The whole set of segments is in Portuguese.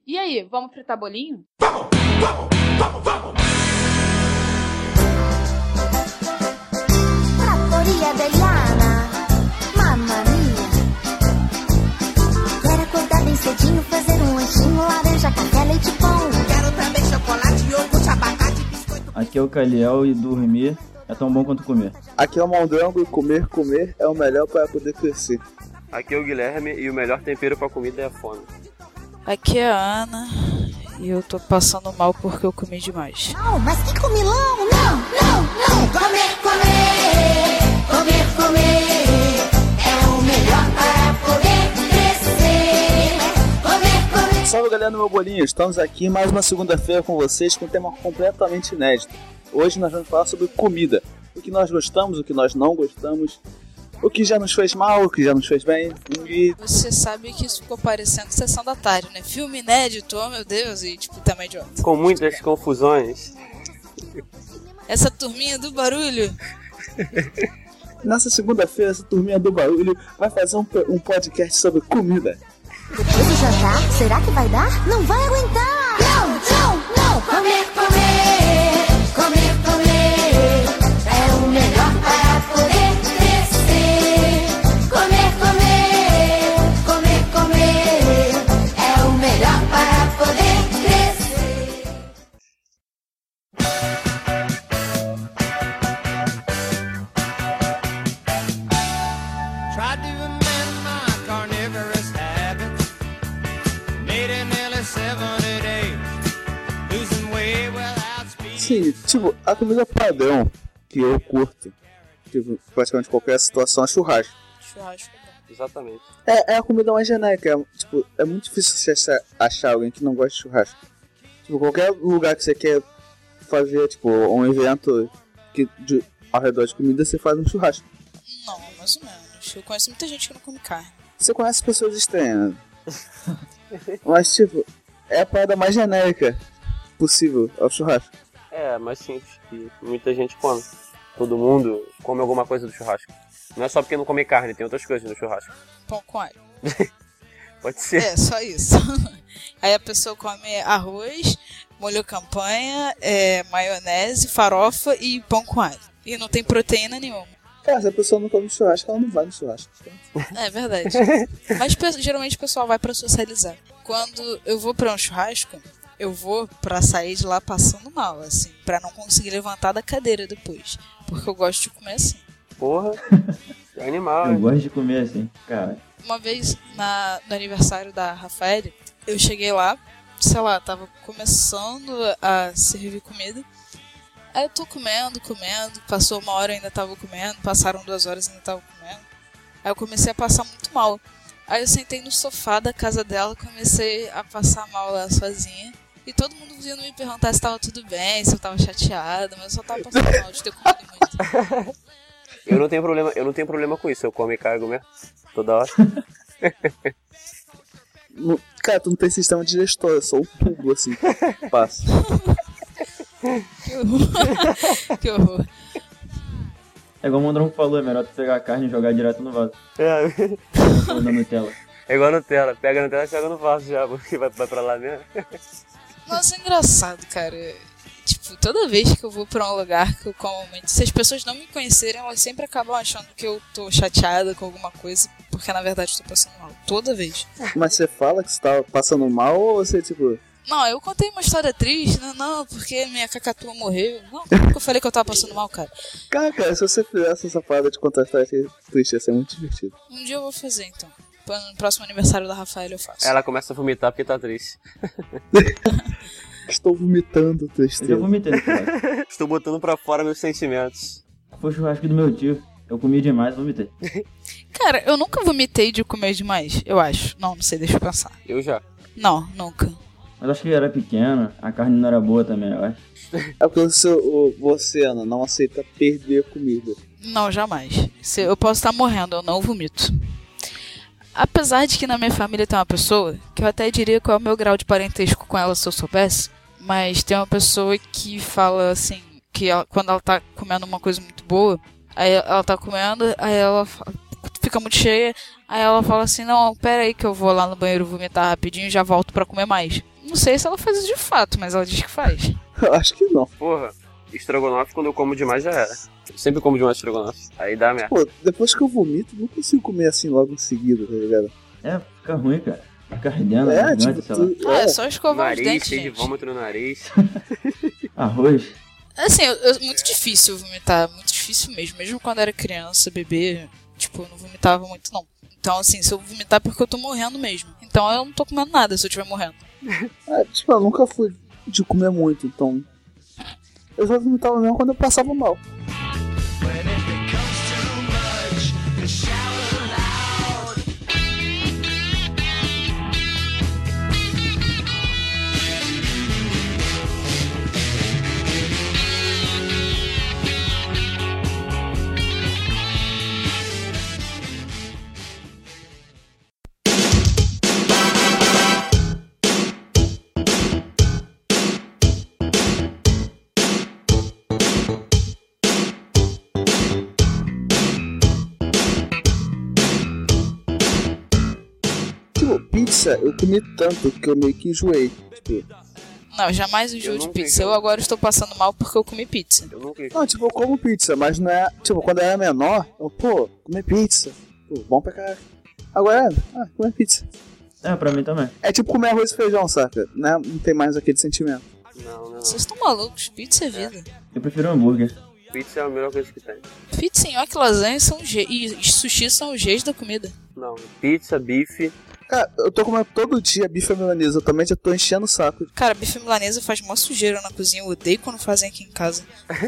E aí, vamos fritar bolinho? Trattoria Deliana, mamma mia. Quero acordar bem cedinho, fazer um lanchinho, laranja, café, leite, pão. Quero também chocolate, iogurte, abacate, biscoito. Aqui é o Caliel e dormir é tão bom quanto comer. Aqui é o Mondrango e comer é o melhor para poder crescer. Aqui é o Guilherme e o melhor tempero pra comida é a fome. Aqui é a Ana e eu tô passando mal porque eu comi demais. Não, mas que comilão! Não! Comer é o melhor para poder crescer. Comer. Salve galera do meu bolinho, estamos aqui mais uma segunda-feira com vocês com um tema completamente inédito. Hoje nós vamos falar sobre comida. O que nós gostamos, o que nós não gostamos, o que já nos fez mal, o que já nos fez bem. E... Você sabe que isso ficou parecendo Sessão da Tarde, né? Filme inédito, oh meu Deus, e tipo, também idiota. Com muitas confusões. Essa turminha do barulho. Nessa segunda-feira, essa turminha do barulho vai fazer um podcast sobre comida. Depois do jantar, será que vai dar? Não vai aguentar! Não! Comer é o melhor para poder crescer. Comer é o melhor para poder crescer. Tried to amend my carnivorous habits. Made it nearly 70 days. Losing weight without speed. Sim, tipo, a comida padrão que eu curto, tipo, praticamente qualquer situação é churrasco. Churrasco. Exatamente. É a comida mais genérica, é muito difícil você achar alguém que não gosta de churrasco. Tipo, qualquer lugar que você quer fazer, tipo, um evento ao redor de comida, você faz um churrasco. Não, mais ou menos. Eu conheço muita gente que não come carne. Você conhece pessoas estranhas, mas, tipo, é a parada mais genérica possível ao churrasco. É, mais simples, que muita gente come. Todo mundo come alguma coisa do churrasco. Não é só porque não come carne, tem outras coisas no churrasco. Pão com alho. Pode ser. É, só isso. Aí a pessoa come arroz, molho campanha, maionese, farofa e pão com alho. E não tem proteína nenhuma. Cara, se a pessoa não come churrasco, ela não vai no churrasco. É verdade. Mas geralmente o pessoal vai pra socializar. Quando eu vou pra um churrasco, eu vou pra sair de lá passando mal, assim, pra não conseguir levantar da cadeira depois. Porque eu gosto de comer assim. Porra, é animal. Eu gosto de comer assim, cara. Uma vez no aniversário da Rafael, eu cheguei lá, sei lá, tava começando a servir comida. Aí eu tô comendo, passou 1 hora, ainda tava comendo, passaram 2 horas, ainda tava comendo. Aí eu comecei a passar muito mal. Aí eu sentei no sofá da casa dela, comecei a passar mal lá sozinha. E todo mundo vindo me perguntar se tava tudo bem, se eu tava chateada, mas eu só tava passando mal de ter comido muito. Eu não tenho problema com isso, eu como e cago mesmo, toda hora. Cara, tu não tem sistema digestório, é só o tubo assim, passa. Que horror. É igual o Mondrongo falou, é melhor tu pegar a carne e jogar direto no vaso. Da Nutella. É igual a Nutella, pega a Nutella e joga no vaso já, porque vai pra lá mesmo. Nossa, é engraçado, cara. Tipo, toda vez que eu vou pra um lugar que eu como muito, se as pessoas não me conhecerem, elas sempre acabam achando que eu tô chateada com alguma coisa, porque na verdade eu tô passando mal. Toda vez. Mas você fala que você tá passando mal ou você, tipo... Não, eu contei uma história triste, não, porque minha cacatua morreu. Não, porque eu falei que eu tava passando mal, cara. Cara, se você fizesse essa parada de contar história triste, ia ser muito divertido. Um dia eu vou fazer, então. No próximo aniversário da Rafael eu faço. Ela começa a vomitar porque tá triste. Estou vomitando tristeza. Eu já vomitei, cara. Estou botando pra fora meus sentimentos. Foi o churrasco do meu tio. Eu comi demais, vomitei. Cara, eu nunca vomitei de comer demais, eu acho. Não sei, deixa eu pensar. Eu já. Não, nunca. Mas acho que eu era pequeno, a carne não era boa também, eu acho. É porque você, Ana, não aceita perder comida. Não, jamais. Eu posso estar morrendo, eu não vomito. Apesar de que na minha família tem uma pessoa, que eu até diria qual é o meu grau de parentesco com ela se eu soubesse, mas tem uma pessoa que fala assim, que quando ela tá comendo uma coisa muito boa, aí ela tá comendo, aí ela fica muito cheia, aí ela fala assim, não, pera aí que eu vou lá no banheiro vomitar rapidinho e já volto pra comer mais. não sei se ela faz isso de fato, mas ela diz que faz. Eu acho que não. Porra, estrogonofe quando eu como demais já era. Eu sempre como demais estrogonofe. Aí dá merda. Pô, depois que eu vomito, não consigo comer assim logo em seguida, tá ligado? É, fica ruim, cara. Fica ardendo, tipo, sei lá. É só escovar os Nariz, dentes, cheio de gente. vômito no nariz. Arroz. Assim, muito difícil vomitar, muito difícil mesmo. Mesmo quando era criança, bebê, tipo, eu não vomitava muito, não. Então, assim, se eu vomitar é porque eu tô morrendo mesmo. Então eu não tô comendo nada se eu estiver morrendo. Tipo, eu nunca fui de comer muito, então... Eu só vomitava mesmo quando eu passava mal. Tipo, pizza eu comi tanto que eu meio que enjoei. Tipo, Não, jamais enjoo de nunca pizza. enjoo. Eu agora estou passando mal porque eu comi pizza. Eu nunca... não, tipo, eu como pizza, mas não é... Tipo, quando eu era menor, eu, comer pizza. Pô, bom pra caralho. Agora comer pizza. É, pra mim também. É tipo comer arroz e feijão, saca? Né? Não tem mais aquele sentimento. Não. Vocês estão malucos? Pizza é vida. Eu prefiro hambúrguer. Pizza é a melhor coisa que tem. Pizza, nhoque, lasanha são e sushi são os reis da comida. Não, pizza, bife... Cara, eu tô comendo todo dia bife à milanesa. Eu também já tô enchendo o saco. Cara, bife milanesa faz mó sujeira na cozinha. Eu odeio quando fazem aqui em casa.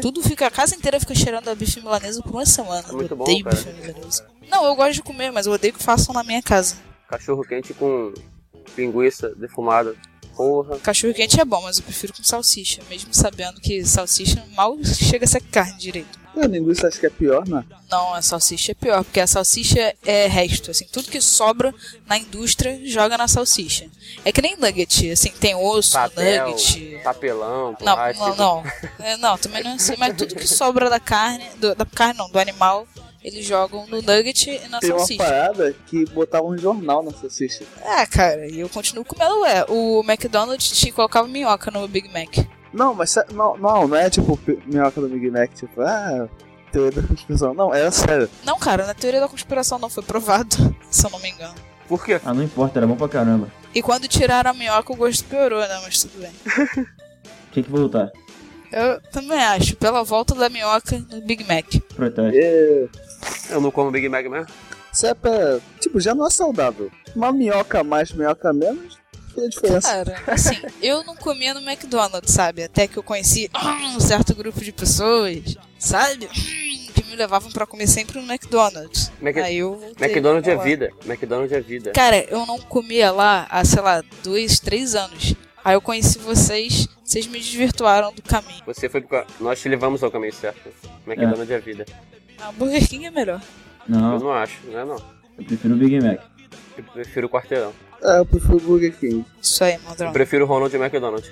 A casa inteira fica cheirando a bife milanesa por uma semana. É muito Eu bom, odeio cara. bife milanesa. Não, eu gosto de comer, mas eu odeio que façam na minha casa. Cachorro quente com linguiça defumada. Porra. Cachorro quente é bom, mas eu prefiro com salsicha. Mesmo sabendo que salsicha mal chega a ser carne direito. A linguiça acho que é pior, né? Não, a salsicha é pior, porque a salsicha é resto, assim, tudo que sobra na indústria joga na salsicha. É que nem nugget, assim, tem osso, Papel, nugget. papelão, Não, plástico. não. Não, também não é assim, mas tudo que sobra da carne, do animal, eles jogam no nugget e na Tem uma salsicha. parada que botava um jornal na salsicha. Cara, e eu continuo comendo, o McDonald's te colocava minhoca no Big Mac. Não, mas não é tipo minhoca do Big Mac, tipo, teoria da conspiração. Não, era sério. Não, cara, na teoria da conspiração não foi provado, se eu não me engano. Por quê? Ah, não importa, era bom pra caramba. E quando tiraram a minhoca, o gosto piorou, né? Mas tudo bem. Tinha que voltar. Eu também acho, pela volta da minhoca no Big Mac. Protesto. Eu não como Big Mac mesmo? Isso é tipo, já não é saudável. Uma minhoca a mais, minhoca a menos, faz a diferença. Cara, assim, eu não comia no McDonald's, sabe? Até que eu conheci um certo grupo de pessoas, sabe? Que me levavam pra comer sempre no McDonald's. Aí eu voltei McDonald's pra é lá. vida. McDonald's é vida. Cara, eu não comia lá há, sei lá, 2, 3 anos. Aí eu conheci vocês me desvirtuaram do caminho. Você foi porque nós te levamos ao caminho certo. McDonald's é vida. A Burger King é melhor. Eu Não, não acho, não é não. eu prefiro o Big Mac. Eu prefiro o quarteirão. Eu prefiro o Burger King. Isso aí, Eu Mandrão. prefiro o Ronald McDonald.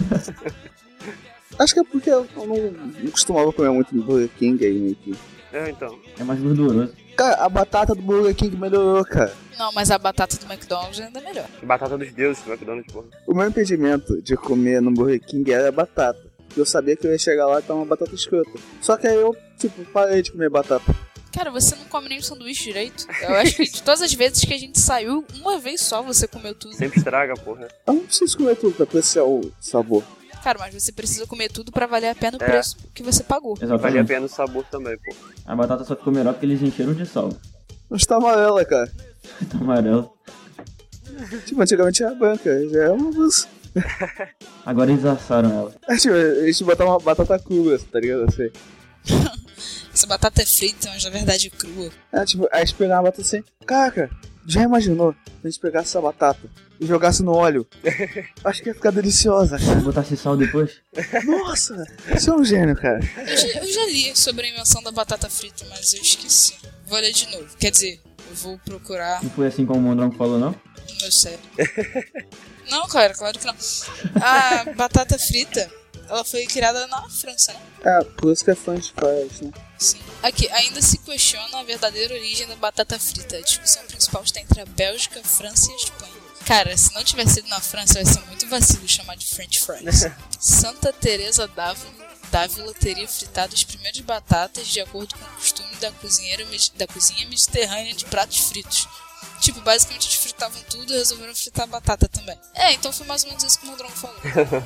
Acho que é porque eu não costumava comer muito no Burger King aí meio que. É, então. É mais gorduroso. Cara, a batata do Burger King melhorou, cara. Não, mas a batata do McDonald's ainda é melhor. Batata dos deuses do McDonald's, porra. O meu impedimento de comer no Burger King era a batata. Porque eu sabia que eu ia chegar lá e tá uma batata escrota. Só que aí eu, parei de comer batata. Cara, você não come nem o sanduíche direito. Eu acho que de todas as vezes que a gente saiu, uma vez só você comeu tudo. Sempre estraga, porra. Eu não preciso comer tudo pra apreciar o sabor. Cara, mas você precisa comer tudo pra valer a pena o preço que você pagou. Valia a Exatamente. pena o sabor também, pô. A batata só ficou melhor porque eles encheram de sal. Mas tá amarela, cara. Tá amarelo. Antigamente era branca, já é uma luz. Agora eles assaram ela. A gente botar uma batata crua, tá ligado? Assim. Essa batata é frita, mas na verdade é crua. Aí a gente pegava a batata assim. Caraca, já imaginou se a gente pegasse essa batata e jogasse no óleo? Acho que ia ficar deliciosa, cara. Botasse sal depois? Nossa, você é um gênio, cara. Eu já li sobre a invenção da batata frita, mas eu esqueci. Vou ler de novo. Quer dizer, eu vou procurar Não foi assim como o Mondrongo falou, não? no meu cérebro. Não, cara, claro que não. A batata frita, ela foi criada na França, né? Por isso que é French fries, né? Sim. Aqui, ainda se questiona a verdadeira origem da batata frita. A discussão principal está entre a Bélgica, França e a Espanha. Cara, se não tivesse sido na França, vai ser muito vacilo chamar de French fries. Santa Teresa d'Ávila teria fritado as primeiras batatas de acordo com o costume da cozinha mediterrânea de pratos fritos. Tipo, basicamente eles fritavam tudo e resolveram fritar batata também. Então foi mais ou menos isso que o Mondrongo falou.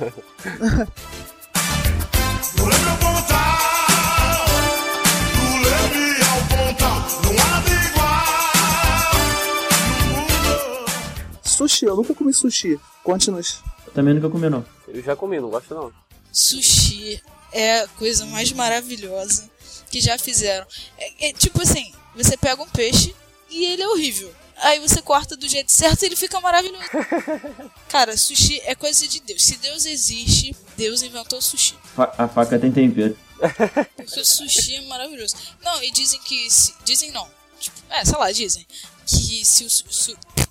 Sushi, eu nunca comi sushi. Conte-nos. Eu também nunca comi, não. Eu já comi, não gosto não. Sushi é a coisa mais maravilhosa que já fizeram. Tipo assim, você pega um peixe e ele é horrível. Aí você corta do jeito certo e ele fica maravilhoso. Cara, sushi é coisa de Deus. Se Deus existe, Deus inventou sushi. A faca tem tempero. Porque o sushi é maravilhoso. Não, e dizem que... dizem não. Tipo, sei lá, dizem. Que se o sushi...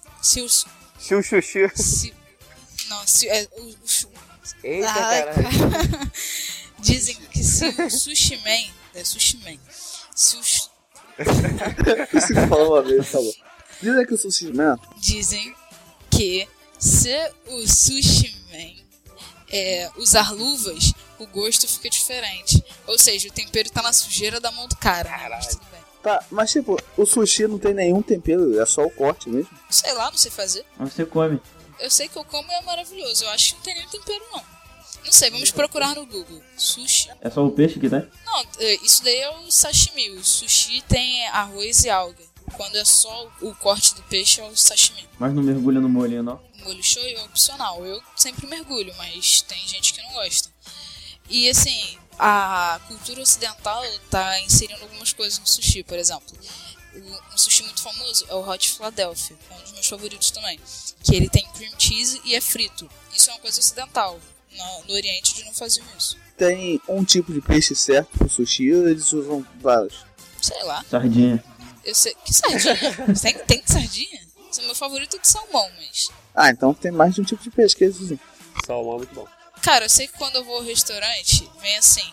Eita, Ai, caralho. Dizem que se o Sushi Man... Sushi Man. Se o... Consigo falar uma vez, tá bom. Dizem que o Sushi Man... Dizem que se o Sushi Man usar luvas, o gosto fica diferente. Ou seja, o tempero tá na sujeira da mão do cara. Né? Mas tudo bem. Tá, mas tipo, o sushi não tem nenhum tempero, é só o corte mesmo. Sei lá, não sei fazer. Mas você come. Eu sei que eu como e é maravilhoso. Eu acho que não tem nenhum tempero, não. Não sei, vamos procurar no Google. Sushi. É só o peixe que tem? Não, isso daí é o sashimi. O sushi tem arroz e alga. Quando é só o corte do peixe, é o sashimi. Mas não mergulha no molhinho, não? O molho shoyu é opcional. Eu sempre mergulho, mas tem gente que não gosta. E assim, a cultura ocidental tá inserindo algumas coisas no sushi, por exemplo. Um sushi muito famoso é o Hot Philadelphia. É um dos meus favoritos também. Que ele tem cream cheese e é frito. Isso é uma coisa ocidental. No Oriente eles não faziam isso. Tem um tipo de peixe certo pro sushi ou eles usam vários? Sei lá. Sardinha. Eu sei. Que sardinha? Tem sardinha? Esse é o meu favorito de salmão, mas... Ah, então tem mais de um tipo de peixe que eles usam. Salmão é muito bom. Cara, eu sei que quando eu vou ao restaurante, vem assim...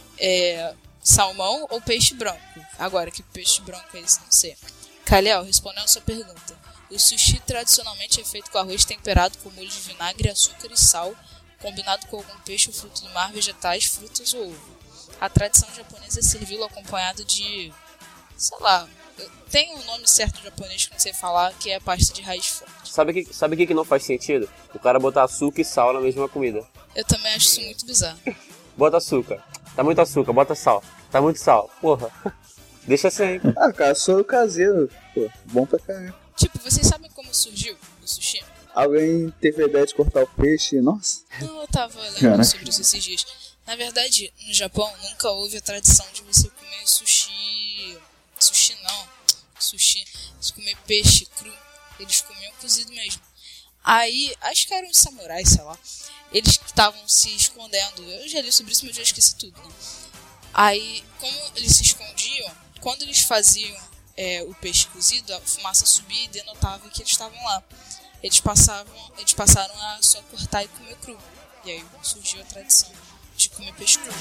salmão ou peixe branco? Agora, que peixe branco é esse? Não sei. Kaliel, respondendo a sua pergunta. O sushi tradicionalmente é feito com arroz temperado com molho de vinagre, açúcar e sal, combinado com algum peixe ou fruto do mar, vegetais, frutas ou ovo. A tradição japonesa é servi-lo acompanhado de... sei lá... tem um nome certo japonês que não sei falar, que é a pasta de raiz forte. Sabe o que não faz sentido? O cara botar açúcar e sal na mesma comida. Eu também acho isso muito bizarro. Bota açúcar. Tá muito açúcar, bota sal. Tá muito sal. Porra. Deixa assim. Ah, cara, sou caseiro. Pô, bom pra caralho. Tipo, vocês sabem como surgiu o sushi? Alguém teve a ideia de cortar o peixe? Nossa. Não, eu tava lendo sobre isso esses dias. Na verdade, no Japão nunca houve a tradição de você comer sushi... Sushi não. Sushi. Você comer peixe cru. Eles comiam cozido mesmo. Aí, acho que eram os samurais, sei lá. Eles estavam se escondendo. Eu já li sobre isso, mas eu já esqueci tudo, né? Aí, como eles se escondiam, quando eles faziam o peixe cozido, a fumaça subia e denotava que eles estavam lá. Eles passaram a só cortar e comer cru. E aí surgiu a tradição de comer peixe cru.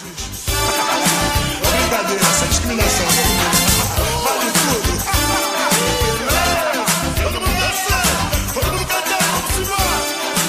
Brincadeira, essa discriminação. Vale tudo. Todo mundo dançando, todo mundo cantando, vamos embora.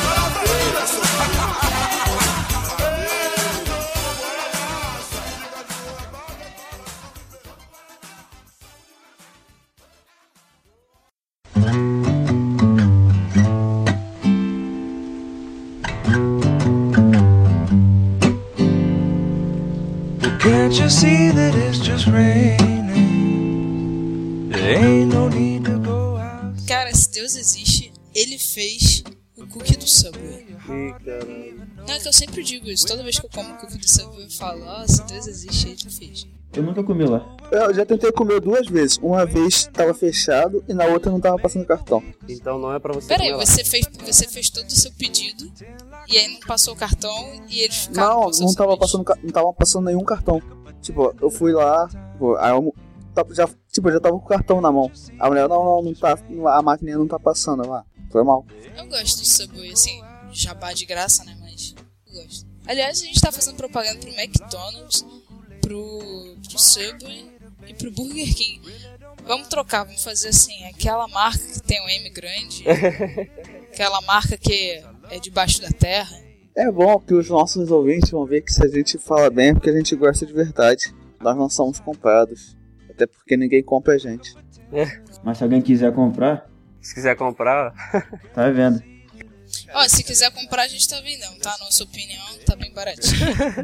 Can't you see that it's just raining? There ain't no need to go out. Cara, se Deus existe, ele fez o cookie do Subway. Ih, caralho. Não, é que eu sempre digo isso. Toda vez que eu como o cookie do Subway, eu falo, se Deus existe, ele fez. Eu nunca comi lá. Eu já tentei comer 2 vezes. Uma vez tava fechado e na outra não tava passando cartão. Então não é pra você Peraí, comer lá. você fez todo o seu pedido e aí não passou o cartão e eles ficaram com o seu Não tava sanduíche. não tava passando nenhum cartão. Tipo, eu fui lá, aí eu já tava com o cartão na mão. A mulher, não tá, a máquina não tá passando lá. Foi mal. Eu gosto do Subway, assim, jabá de graça, né, mas eu gosto. Aliás, a gente tá fazendo propaganda pro McDonald's, pro Subway e pro Burger King. Vamos trocar, vamos fazer assim, aquela marca que tem um M grande Aquela marca que é debaixo da terra. É bom que os nossos ouvintes vão ver que se a gente fala bem é porque a gente gosta de verdade. Nós não somos comprados. Até porque ninguém compra a gente. Mas se alguém quiser comprar, Se quiser comprar, tá à venda. Ó, se quiser comprar, a gente tá vendendo, tá? Nossa opinião, tá bem baratinho.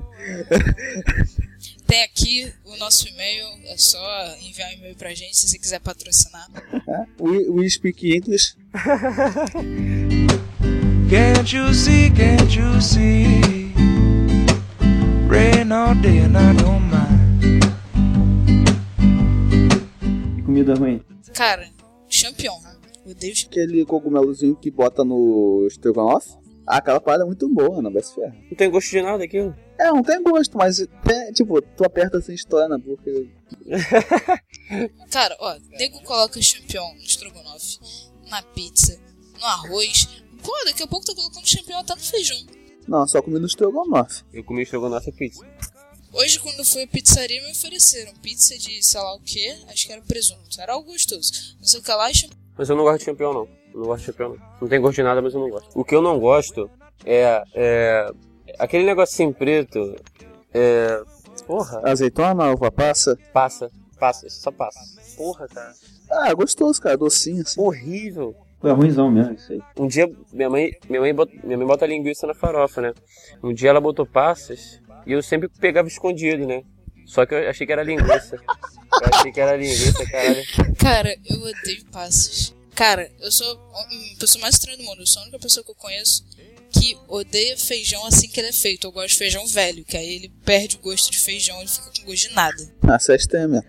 Tem aqui o nosso e-mail, é só enviar um e-mail pra gente se você quiser patrocinar. We speak English. Can't you see, rain all day and I don't mind. E comida ruim? Cara, champignon. Odeio champignon. Aquele cogumelozinho que bota no estrogonofe. Aquela parada é muito boa, não vai se ferrar. não tem gosto de nada aquilo. Não tem gosto, mas tipo, tu aperta assim, estoura na boca. Cara, ó, nego coloca champignon no estrogonofe, na pizza, no arroz. Pô, daqui a pouco tá colocando champignon até no feijão. Não, só comi no estrogonofe. Eu comi estrogonofe e pizza. Hoje, quando eu fui à pizzaria, me ofereceram pizza de sei lá o que, acho que era presunto. Era algo gostoso. Não sei o que lá e champignon. Mas eu não gosto de champignon, não. Eu não gosto de champignon, não. Não tem gosto de nada, mas eu não gosto. O que eu não gosto é aquele negocinho preto. Porra. Azeitona, uva passa. Passa, isso só passa. Porra, cara. Ah, gostoso, cara, docinho assim. Horrível. Pô, é ruimzão mesmo isso aí. Um dia, minha mãe bota linguiça na farofa, né? Um dia ela botou passas e eu sempre pegava escondido, né? Só que eu achei que era linguiça. Caralho. Cara, eu odeio passas. Cara, eu sou a pessoa mais estranha do mundo. Eu sou a única pessoa que eu conheço que odeia feijão assim que ele é feito. Eu gosto de feijão velho, que aí ele perde o gosto de feijão e fica com gosto de nada. Ah, você é estranho mesmo.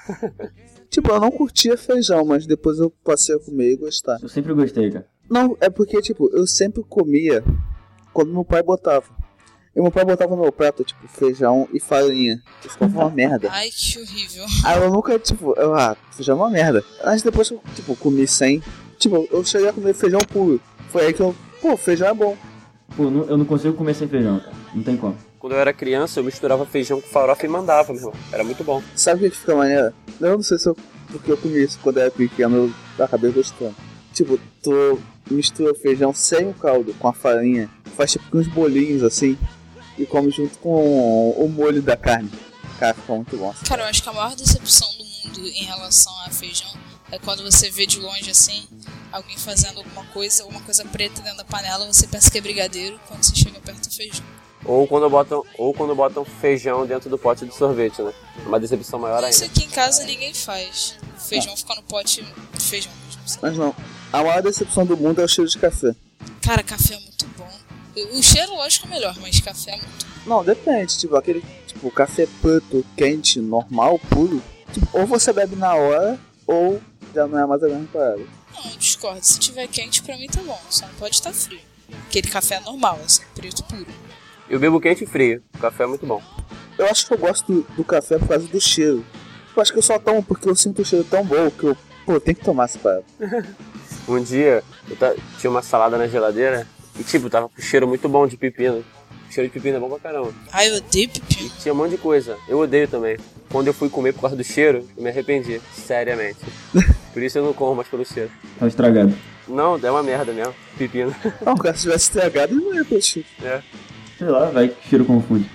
Tipo, eu não curtia feijão, mas depois eu passei a comer e gostar. Eu sempre gostei, cara. Não, é porque, tipo, eu sempre comia quando meu pai botava. E meu pai botava no meu prato, tipo, feijão e farinha. E ficava uma merda. Ai, que horrível. Aí eu nunca, tipo, feijão é uma merda. Mas depois que eu, tipo, comi sem. Tipo, eu cheguei a comer feijão puro. Foi aí que feijão é bom. Pô, eu não consigo comer sem feijão, cara. Não tem como. Quando eu era criança, eu misturava feijão com farofa e mandava, meu irmão. Era muito bom. Sabe o que fica maneiro? Eu não sei se porque eu comi isso quando eu era pequeno, eu acabei gostando. Tipo, tu mistura o feijão sem o caldo, com a farinha, faz tipo uns bolinhos assim, e come junto com o molho da carne. Cara, fica muito bom. Cara, eu acho que a maior decepção do mundo em relação a feijão é quando você vê de longe assim, alguém fazendo alguma coisa preta dentro da panela, você pensa que é brigadeiro, quando você chega perto do feijão. Ou quando botam feijão dentro do pote de sorvete, né? Uma decepção maior ainda. Isso aqui em casa ninguém faz. O feijão fica no pote de feijão mesmo. Mas não, a maior decepção do mundo é o cheiro de café. Cara, café é muito bom. O cheiro, lógico, é melhor, mas café é muito bom. Não, depende, tipo, aquele café preto, quente, normal, puro. Tipo, ou você bebe na hora, ou já não é mais a mesma parada. Não, eu discordo. Se tiver quente, pra mim tá bom. Só não pode estar frio. Aquele café normal, assim, preto puro. Eu bebo quente e frio. O café é muito bom. Eu acho que eu gosto do café por causa do cheiro. Eu acho que eu só tomo porque eu sinto o cheiro tão bom que eu tenho que tomar essa parada. Um dia, tinha uma salada na geladeira e, tipo, tava com cheiro muito bom de pepino. O cheiro de pepino é bom pra caramba. Ai, eu odeio pepino. E tinha um monte de coisa. Eu odeio também. Quando eu fui comer por causa do cheiro, eu me arrependi. Seriamente. Por isso eu não como mais pelo cheiro. Tá estragado. Não, é uma merda mesmo. Pepino. Não, cara, se tivesse estragado, não ia ter cheiro. É. Sei lá, vai que cheiro confunde.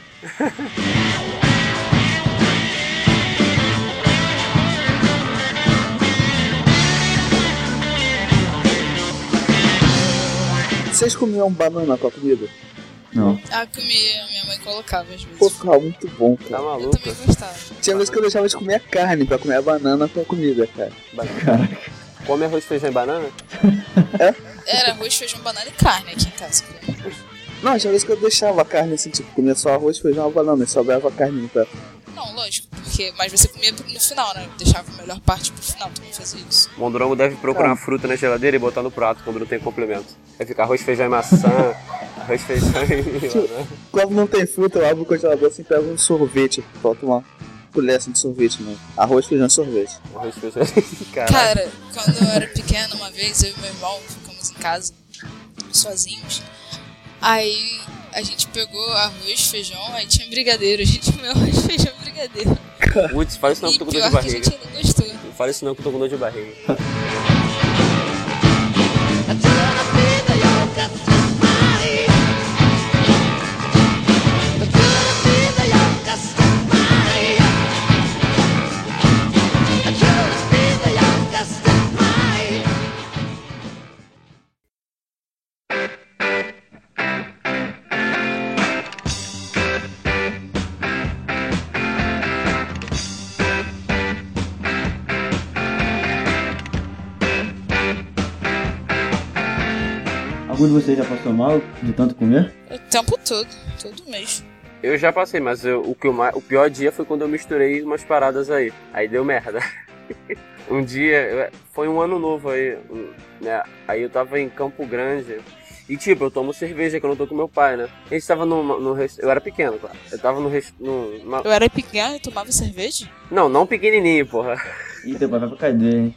Vocês comiam banana com a comida? Não. Ah, comia. Minha mãe colocava às vezes. Pô, ficava muito bom, Tá cara. Eu maluco? também gostava. Tinha vezes que eu deixava de comer a carne pra comer a banana com a comida, cara. Caraca. Come arroz, feijão e banana? Era arroz, feijão, banana e carne aqui em casa. Não, tinha vezes que eu deixava a carne assim, tipo, comia só arroz, feijão e banana, e sobrava a carne pra... Não, lógico, mas você comia no final, né? Deixava a melhor parte pro final, tu não fazia isso. O Mondrongo deve procurar uma fruta na geladeira e botar no prato quando não tem complemento. Vai ficar arroz, feijão e maçã, arroz, feijão e banana. Quando não tem fruta, eu abro o congelador assim e pego um sorvete. Falta uma colher assim de sorvete, né? Arroz, feijão e sorvete. Arroz, feijão e... Caralho. Cara, quando eu era pequena, uma vez, eu e meu irmão ficamos em casa, sozinhos. Aí a gente pegou arroz, feijão, aí tinha brigadeiro. A gente comeu arroz, feijão e brigadeiro. Putz, fala isso não que eu tô com dor pior de que a barriga. gente não gostou. Não fala isso não que eu tô com dor de barriga. I feel like Algum de vocês já passou mal de tanto comer? O tempo todo mês. Eu já passei, mas o pior dia foi quando eu misturei umas paradas aí. Aí deu merda. Um dia, foi um ano novo aí, né? Aí eu tava em Campo Grande. E tipo, eu tomo cerveja que eu não tô com meu pai, né? A gente tava eu era pequeno, claro. Eu tava Eu era pequeno e tomava cerveja? Não pequenininho, porra. Ih, teu pai vai pra cadeia, hein?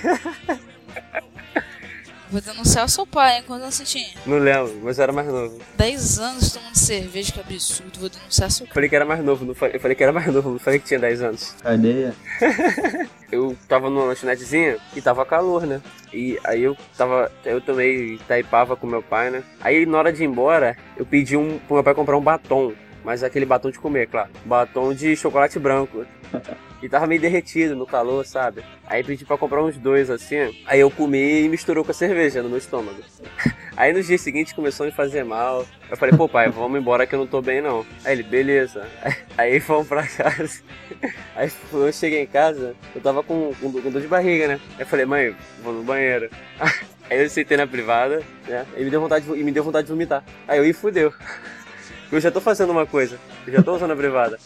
Vou denunciar o seu pai, hein? Quantos anos você tinha? Não lembro, mas eu era mais novo. 10 anos tomando cerveja, que absurdo. Vou denunciar seu pai. Falei que era mais novo, eu falei que era mais novo, não falei que tinha 10 anos. Cadeia. Eu tava numa lanchonetezinha e tava calor, né? E aí eu tomei Itaipava com meu pai, né? Aí na hora de ir embora, eu pedi pro meu pai comprar um batom. Mas aquele batom de comer, claro. Batom de chocolate branco. E tava meio derretido no calor, sabe? Aí pedi pra comprar uns 2 assim. Aí eu comi e misturou com a cerveja no meu estômago. Aí no dia seguinte começou a me fazer mal. Eu falei, pô pai, vamos embora que eu não tô bem não. Aí ele, beleza. Aí fomos pra casa. Aí quando eu cheguei em casa, eu tava com dor de barriga, né? Aí eu falei, mãe, vou no banheiro. Aí eu sentei na privada, né? E me deu vontade de vomitar. Aí eu, fudeu. Eu já tô fazendo uma coisa. Eu já tô usando a privada.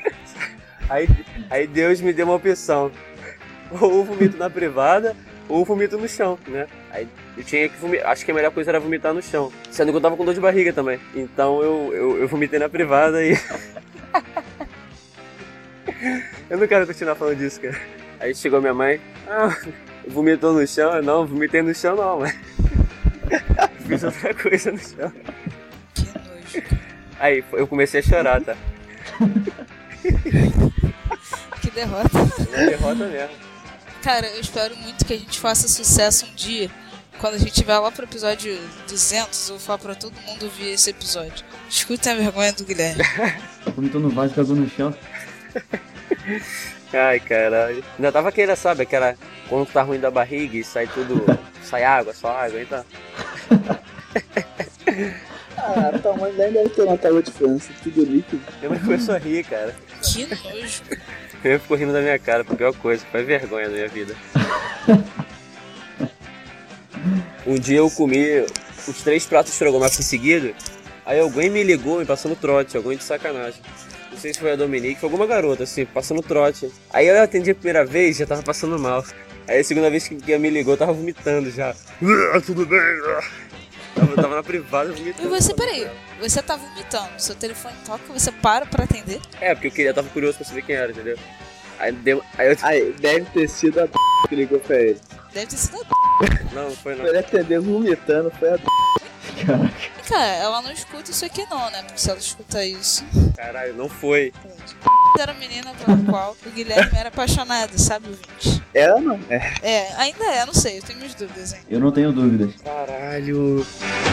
Aí Deus me deu uma opção. Ou vomito na privada, ou vomito no chão, né? Aí eu tinha que vomitar. Acho que a melhor coisa era vomitar no chão. Sendo que eu tava com dor de barriga também. Então eu vomitei na privada e... Eu não quero continuar falando disso, cara. Aí chegou minha mãe. Vomitou no chão? Eu não, vomitei no chão não, mãe. Fiz outra coisa no chão. Que nojo. Aí eu comecei a chorar, tá? Que derrota. É derrota mesmo. Cara, eu espero muito que a gente faça sucesso um dia. Quando a gente tiver lá pro episódio 200, eu vou falar pra todo mundo ouvir esse episódio. Escutem a vergonha do Guilherme. Vomitou no vaso e cagou no chão. Ai, caralho. Ainda tava aquela, sabe? Aquela... Quando tá ruim da barriga e sai tudo... Sai água, só água, então... Ah, tua mãe nem deve ter notado a diferença, tudo líquido. Minha mãe começou a rir, cara. Que nojo. Eu ficou rindo da minha cara, a pior coisa, foi vergonha da minha vida. Um dia eu comi uns 3 pratos de estrogonofe em seguida, aí alguém me ligou me passando trote, alguém de sacanagem. Não sei se foi a Dominique, foi alguma garota, assim, passando trote. Aí eu atendi a primeira vez, já tava passando mal. Aí a segunda vez que ela me ligou, eu tava vomitando já. Tudo bem? Eu tava na privada vomitando. E você, peraí, você tá vomitando, seu telefone toca, você para pra atender? É, porque eu tava curioso pra saber quem era, entendeu? Aí deve ter sido a que ligou pra ele. Deve ter sido a Não, foi não. Ele atendeu vomitando, foi a Cara, ela não escuta isso aqui não, né? Porque se ela escuta isso... Caralho, não foi. Era a menina pela qual o Guilherme era apaixonado, sabe, ouvinte? Ela não, ainda é, não sei, eu tenho minhas dúvidas, hein? Eu não tenho dúvidas. Caralho.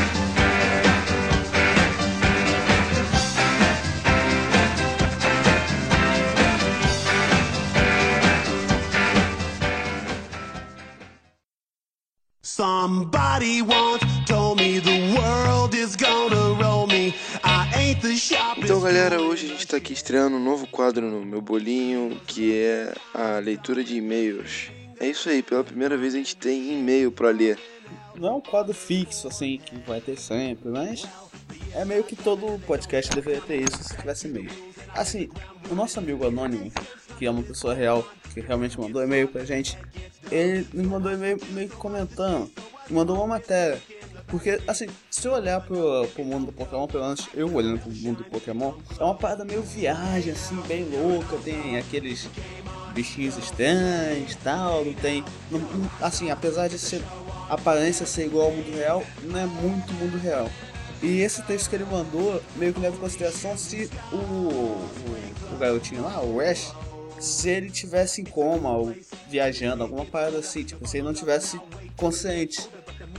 Somebody once told me the world is gonna roll me. I ain't the sharpest. Então, galera, hoje a gente tá aqui estreando um novo quadro no meu bolinho, que é a leitura de e-mails. É isso aí, pela primeira vez a gente tem e-mail pra ler. Não é um quadro fixo, assim, que vai ter sempre, mas é meio que todo podcast deveria ter isso se tivesse e-mail. Assim, o nosso amigo anônimo, que é uma pessoa real, que realmente mandou e-mail pra gente, ele nos mandou e-mail meio que comentando, mandou uma matéria. Porque, assim, se eu olhar pro mundo do Pokémon, pelo menos eu olhando pro mundo do Pokémon, é uma parada meio viagem, assim, bem louca, tem aqueles bichinhos estranhos e tal, não tem... assim, apesar de ser, a aparência ser igual ao mundo real, não é muito mundo real. E esse texto que ele mandou, meio que leva em consideração se o garotinho lá, o Ash, se ele tivesse em coma ou viajando, alguma parada assim, tipo, se ele não tivesse consciente.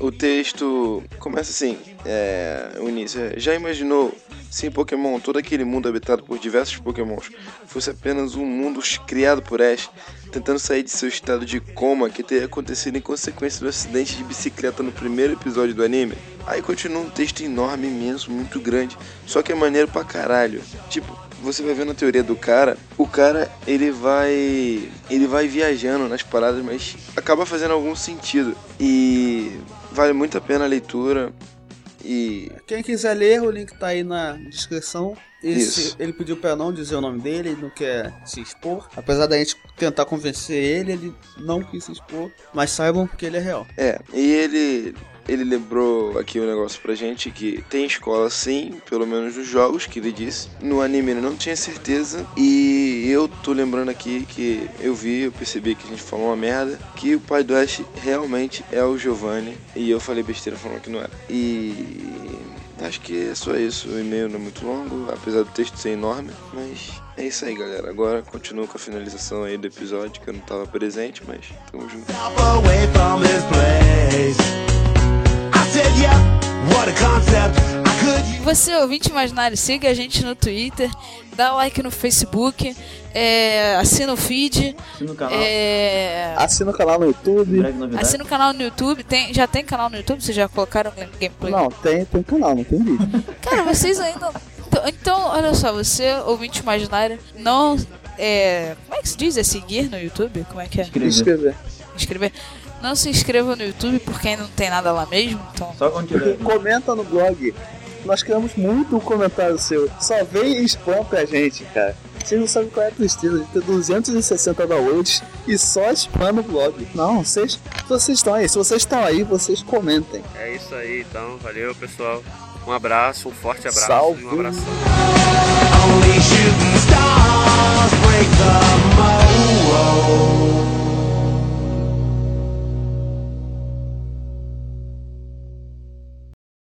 o texto começa assim, o início já imaginou se em Pokémon todo aquele mundo habitado por diversos Pokémons fosse apenas um mundo criado por Ash, tentando sair de seu estado de coma que teria acontecido em consequência do acidente de bicicleta no primeiro episódio do anime? Aí continua um texto enorme, imenso, muito grande, só que é maneiro pra caralho. Tipo, você vai vendo a teoria do cara, o cara ele vai viajando nas paradas, mas acaba fazendo algum sentido. E vale muito a pena a leitura. E quem quiser ler, o link tá aí na descrição. Isso. Ele pediu pra não dizer o nome dele, ele não quer se expor. Apesar da gente tentar convencer ele não quis se expor. Mas saibam que ele é real. E ele lembrou aqui um negócio pra gente que tem escola sim, pelo menos nos jogos que ele disse. No anime ele não tinha certeza. E eu tô lembrando aqui que eu percebi que a gente falou uma merda, que o pai do Ash realmente é o Giovanni. E eu falei besteira falando que não era. E acho que é só isso. O e-mail não é muito longo, apesar do texto ser enorme. Mas é isso aí, galera. Agora continuo com a finalização aí do episódio, que eu não tava presente, mas tamo junto. Você, ouvinte imaginário, siga a gente no Twitter, dá like no Facebook, assina o feed, Assina o canal. Assina o canal no YouTube. Breve novidade. assina o canal no YouTube. Já tem canal no YouTube? Vocês já colocaram gameplay? Não, tem canal, não tem vídeo. Cara, vocês ainda... Então, olha só, você, ouvinte imaginário, não... como é que se diz? É seguir no YouTube? Como é que é? Inscrever. Não se inscreva no YouTube porque ainda não tem nada lá mesmo, então... Só quando tiver. Comenta no blog. Nós queremos muito um comentário seu. Só vem spam pra gente, cara. Vocês não sabem qual é a tristeza de ter 260 downloads e só spam no blog. Não, vocês estão aí. Se vocês estão aí, vocês comentem. É isso aí, então. Valeu, pessoal. Um abraço, um forte abraço Salve. e um abração. Only shooting